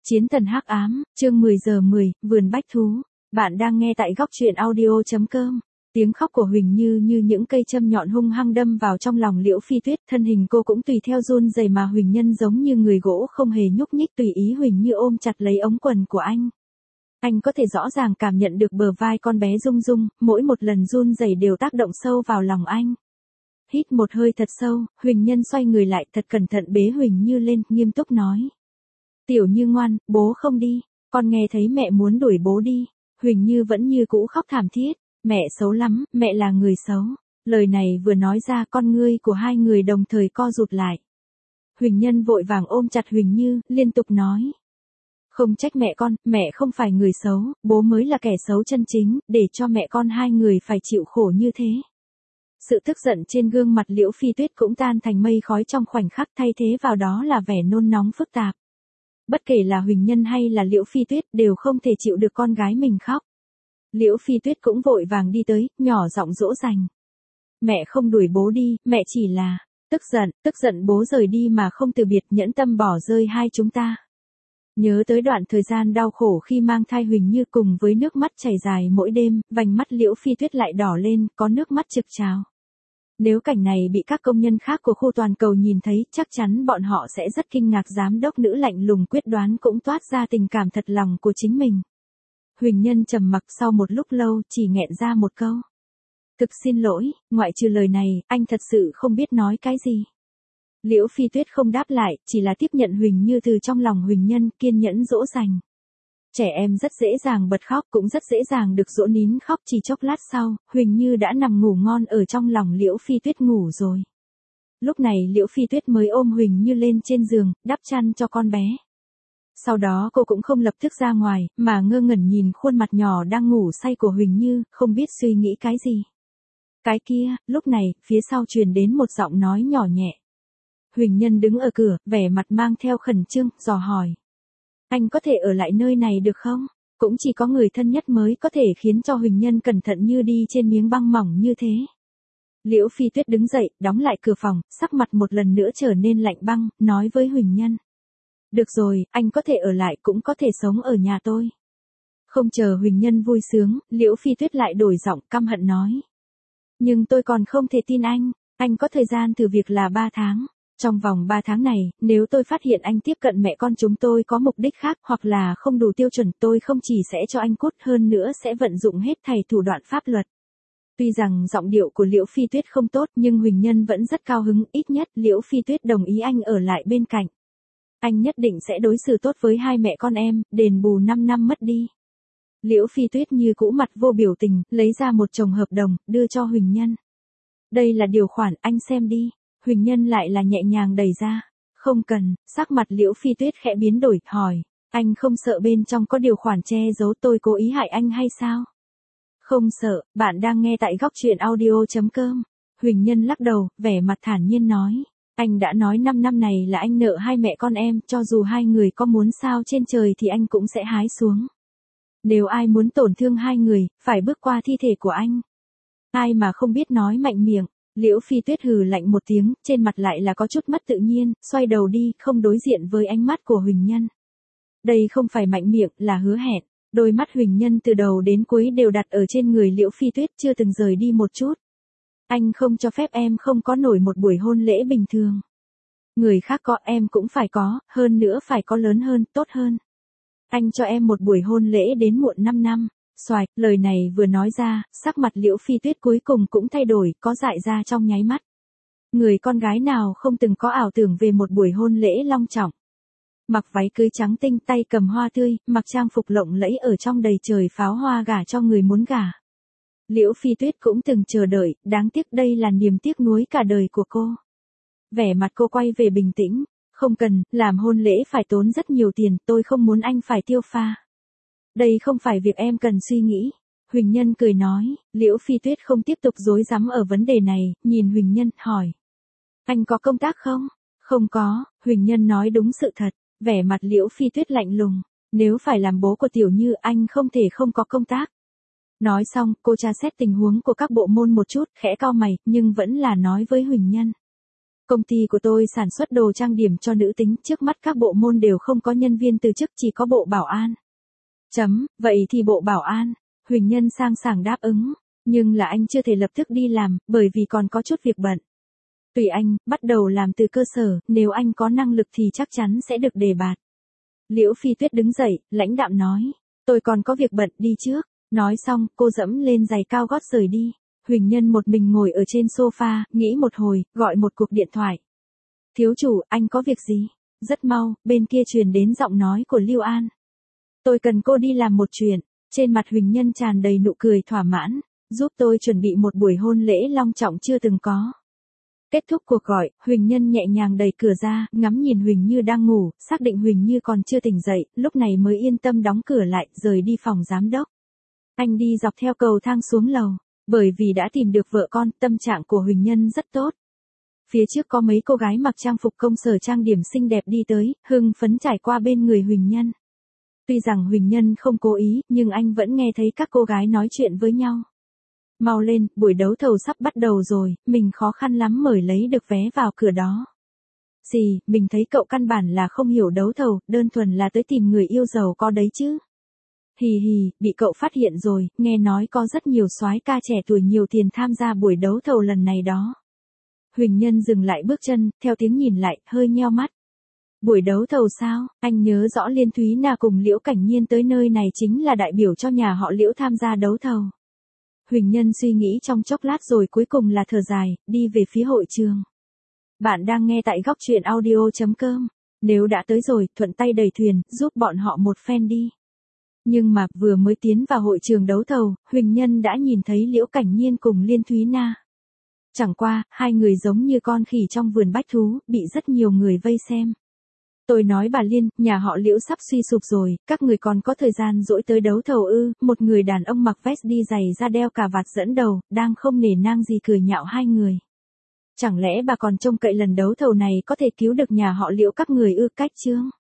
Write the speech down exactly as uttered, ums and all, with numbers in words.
Chiến thần hắc ám, chương mười giờ mười, vườn bách thú. Bạn đang nghe tại góc truyện audio.com. Tiếng khóc của Huỳnh Như như những cây châm nhọn hung hăng đâm vào trong lòng Liễu Phi Tuyết, thân hình cô cũng tùy theo run rẩy mà Huỳnh Nhân giống như người gỗ không hề nhúc nhích tùy ý Huỳnh Như ôm chặt lấy ống quần của anh. Anh có thể rõ ràng cảm nhận được bờ vai con bé rung rung, mỗi một lần run rẩy đều tác động sâu vào lòng anh. Hít một hơi thật sâu, Huỳnh Nhân xoay người lại thật cẩn thận bế Huỳnh Như lên, nghiêm túc nói. Tiểu Như ngoan, bố không đi, con nghe thấy mẹ muốn đuổi bố đi. Huỳnh Như vẫn như cũ khóc thảm thiết, mẹ xấu lắm, mẹ là người xấu. Lời này vừa nói ra con ngươi của hai người đồng thời co rụt lại. Huỳnh Nhân vội vàng ôm chặt Huỳnh Như, liên tục nói. Không trách mẹ con, mẹ không phải người xấu, bố mới là kẻ xấu chân chính, để cho mẹ con hai người phải chịu khổ như thế. Sự tức giận trên gương mặt Liễu Phi Tuyết cũng tan thành mây khói trong khoảnh khắc, thay thế vào đó là vẻ nôn nóng phức tạp. Bất kể là Huỳnh Nhân hay là Liễu Phi Tuyết đều không thể chịu được con gái mình khóc. Liễu Phi Tuyết cũng vội vàng đi tới, nhỏ giọng dỗ dành. Mẹ không đuổi bố đi, mẹ chỉ là tức giận, tức giận bố rời đi mà không từ biệt, nhẫn tâm bỏ rơi hai chúng ta. Nhớ tới đoạn thời gian đau khổ khi mang thai Huỳnh Như cùng với nước mắt chảy dài mỗi đêm, vành mắt Liễu Phi Tuyết lại đỏ lên, có nước mắt trực trào. Nếu cảnh này bị các công nhân khác của khu toàn cầu nhìn thấy, chắc chắn bọn họ sẽ rất kinh ngạc. Giám đốc nữ lạnh lùng quyết đoán cũng toát ra tình cảm thật lòng của chính mình. Huỳnh Nhân trầm mặc sau một lúc lâu, chỉ nghẹn ra một câu. Thực xin lỗi, ngoại trừ lời này, anh thật sự không biết nói cái gì. Liễu Phi Tuyết không đáp lại, chỉ là tiếp nhận Huỳnh Như từ trong lòng Huỳnh Nhân, kiên nhẫn dỗ dành. Trẻ em rất dễ dàng bật khóc, cũng rất dễ dàng được dỗ nín khóc. Chỉ chốc lát sau, Huỳnh Như đã nằm ngủ ngon ở trong lòng Liễu Phi Tuyết ngủ rồi. Lúc này Liễu Phi Tuyết mới ôm Huỳnh Như lên trên giường, đắp chăn cho con bé. Sau đó cô cũng không lập tức ra ngoài, mà ngơ ngẩn nhìn khuôn mặt nhỏ đang ngủ say của Huỳnh Như, không biết suy nghĩ cái gì. Cái kia, lúc này, phía sau truyền đến một giọng nói nhỏ nhẹ. Huỳnh Nhân đứng ở cửa, vẻ mặt mang theo khẩn trương, dò hỏi. Anh có thể ở lại nơi này được không? Cũng chỉ có người thân nhất mới có thể khiến cho Huỳnh Nhân cẩn thận như đi trên miếng băng mỏng như thế. Liễu Phi Tuyết đứng dậy, đóng lại cửa phòng, sắc mặt một lần nữa trở nên lạnh băng, nói với Huỳnh Nhân. Được rồi, anh có thể ở lại cũng có thể sống ở nhà tôi. Không chờ Huỳnh Nhân vui sướng, Liễu Phi Tuyết lại đổi giọng căm hận nói. Nhưng tôi còn không thể tin anh, anh có thời gian thử việc là ba tháng. Trong vòng ba tháng này, nếu tôi phát hiện anh tiếp cận mẹ con chúng tôi có mục đích khác hoặc là không đủ tiêu chuẩn, tôi không chỉ sẽ cho anh cút, hơn nữa sẽ vận dụng hết thảy thủ đoạn pháp luật. Tuy rằng giọng điệu của Liễu Phi Tuyết không tốt, nhưng Huỳnh Nhân vẫn rất cao hứng, ít nhất Liễu Phi Tuyết đồng ý anh ở lại bên cạnh. Anh nhất định sẽ đối xử tốt với hai mẹ con em, đền bù năm năm mất đi. Liễu Phi Tuyết như cũ mặt vô biểu tình, lấy ra một chồng hợp đồng, đưa cho Huỳnh Nhân. Đây là điều khoản, anh xem đi. Huỳnh Nhân lại là nhẹ nhàng đẩy ra. Không cần, sắc mặt Liễu Phi Tuyết khẽ biến đổi, hỏi. Anh không sợ bên trong có điều khoản che giấu tôi cố ý hại anh hay sao? Không sợ, bạn đang nghe tại góc truyện audio.com. Huỳnh Nhân lắc đầu, vẻ mặt thản nhiên nói. Anh đã nói năm năm này là anh nợ hai mẹ con em, cho dù hai người có muốn sao trên trời thì anh cũng sẽ hái xuống. Nếu ai muốn tổn thương hai người, phải bước qua thi thể của anh. Ai mà không biết nói mạnh miệng. Liễu Phi Tuyết hừ lạnh một tiếng, trên mặt lại là có chút mất tự nhiên, xoay đầu đi, không đối diện với ánh mắt của Huỳnh Nhân. Đây không phải mạnh miệng, là hứa hẹn. Đôi mắt Huỳnh Nhân từ đầu đến cuối đều đặt ở trên người Liễu Phi Tuyết, chưa từng rời đi một chút. Anh không cho phép em không có nổi một buổi hôn lễ bình thường. Người khác có em cũng phải có, hơn nữa phải có lớn hơn, tốt hơn. Anh cho em một buổi hôn lễ đến muộn năm năm. Xoài, lời này vừa nói ra, sắc mặt Liễu Phi Tuyết cuối cùng cũng thay đổi, có dại ra trong nháy mắt. Người con gái nào không từng có ảo tưởng về một buổi hôn lễ long trọng. Mặc váy cưới trắng tinh, tay cầm hoa tươi, mặc trang phục lộng lẫy ở trong đầy trời pháo hoa gả cho người muốn gả. Liễu Phi Tuyết cũng từng chờ đợi, đáng tiếc đây là niềm tiếc nuối cả đời của cô. Vẻ mặt cô quay về bình tĩnh, không cần, làm hôn lễ phải tốn rất nhiều tiền, tôi không muốn anh phải tiêu pha. Đây không phải việc em cần suy nghĩ. Huỳnh Nhân cười nói, Liễu Phi Tuyết không tiếp tục rối rắm ở vấn đề này, nhìn Huỳnh Nhân, hỏi. Anh có công tác không? Không có, Huỳnh Nhân nói đúng sự thật, vẻ mặt Liễu Phi Tuyết lạnh lùng. Nếu phải làm bố của Tiểu Như, anh không thể không có công tác. Nói xong, cô tra xét tình huống của các bộ môn một chút, khẽ cau mày, nhưng vẫn là nói với Huỳnh Nhân. Công ty của tôi sản xuất đồ trang điểm cho nữ tính, trước mắt các bộ môn đều không có nhân viên từ chức, chỉ có bộ bảo an. Chấm, vậy thì bộ bảo an. Huỳnh Nhân sang sảng đáp ứng, nhưng là anh chưa thể lập tức đi làm, bởi vì còn có chút việc bận. Tùy anh, bắt đầu làm từ cơ sở, nếu anh có năng lực thì chắc chắn sẽ được đề bạt. Liễu Phi Tuyết đứng dậy, lãnh đạm nói, tôi còn có việc bận, đi trước. Nói xong, cô dẫm lên giày cao gót rời đi. Huỳnh Nhân một mình ngồi ở trên sofa, nghĩ một hồi, gọi một cuộc điện thoại. Thiếu chủ, anh có việc gì? Rất mau, bên kia truyền đến giọng nói của Lưu An. Tôi cần cô đi làm một chuyện. Trên mặt Huỳnh Nhân tràn đầy nụ cười thỏa mãn, giúp tôi chuẩn bị một buổi hôn lễ long trọng chưa từng có. Kết thúc cuộc gọi, Huỳnh Nhân nhẹ nhàng đẩy cửa ra, ngắm nhìn Huỳnh Như đang ngủ, xác định Huỳnh Như còn chưa tỉnh dậy, lúc này mới yên tâm đóng cửa lại, rời đi phòng giám đốc. Anh đi dọc theo cầu thang xuống lầu, bởi vì đã tìm được vợ con, tâm trạng của Huỳnh Nhân rất tốt. Phía trước có mấy cô gái mặc trang phục công sở trang điểm xinh đẹp đi tới, hưng phấn trải qua bên người Huỳnh Nhân. Tuy rằng Huỳnh Nhân không cố ý, nhưng anh vẫn nghe thấy các cô gái nói chuyện với nhau. Mau lên, buổi đấu thầu sắp bắt đầu rồi, mình khó khăn lắm mới lấy được vé vào cửa đó. Gì, mình thấy cậu căn bản là không hiểu đấu thầu, đơn thuần là tới tìm người yêu giàu có đấy chứ. Hì hì, bị cậu phát hiện rồi, nghe nói có rất nhiều soái ca trẻ tuổi nhiều tiền tham gia buổi đấu thầu lần này đó. Huỳnh Nhân dừng lại bước chân, theo tiếng nhìn lại, hơi nheo mắt. Buổi đấu thầu sao, anh nhớ rõ Liên Thúy Na cùng Liễu Cảnh Nhiên tới nơi này chính là đại biểu cho nhà họ Liễu tham gia đấu thầu. Huỳnh Nhân suy nghĩ trong chốc lát rồi cuối cùng là thở dài, đi về phía hội trường. Bạn đang nghe tại góc truyện audio chấm com. Nếu đã tới rồi, thuận tay đẩy thuyền, giúp bọn họ một phen đi. Nhưng mà, vừa mới tiến vào hội trường đấu thầu, Huỳnh Nhân đã nhìn thấy Liễu Cảnh Nhiên cùng Liên Thúy Na. Chẳng qua, hai người giống như con khỉ trong vườn bách thú, bị rất nhiều người vây xem. Tôi nói bà Liên, nhà họ Liễu sắp suy sụp rồi, các người còn có thời gian dỗi tới đấu thầu ư? Một người đàn ông mặc vest đi giày da đeo cà vạt dẫn đầu, đang không nể nang gì cười nhạo hai người. Chẳng lẽ bà còn trông cậy lần đấu thầu này có thể cứu được nhà họ Liễu các người ư? Cách chương.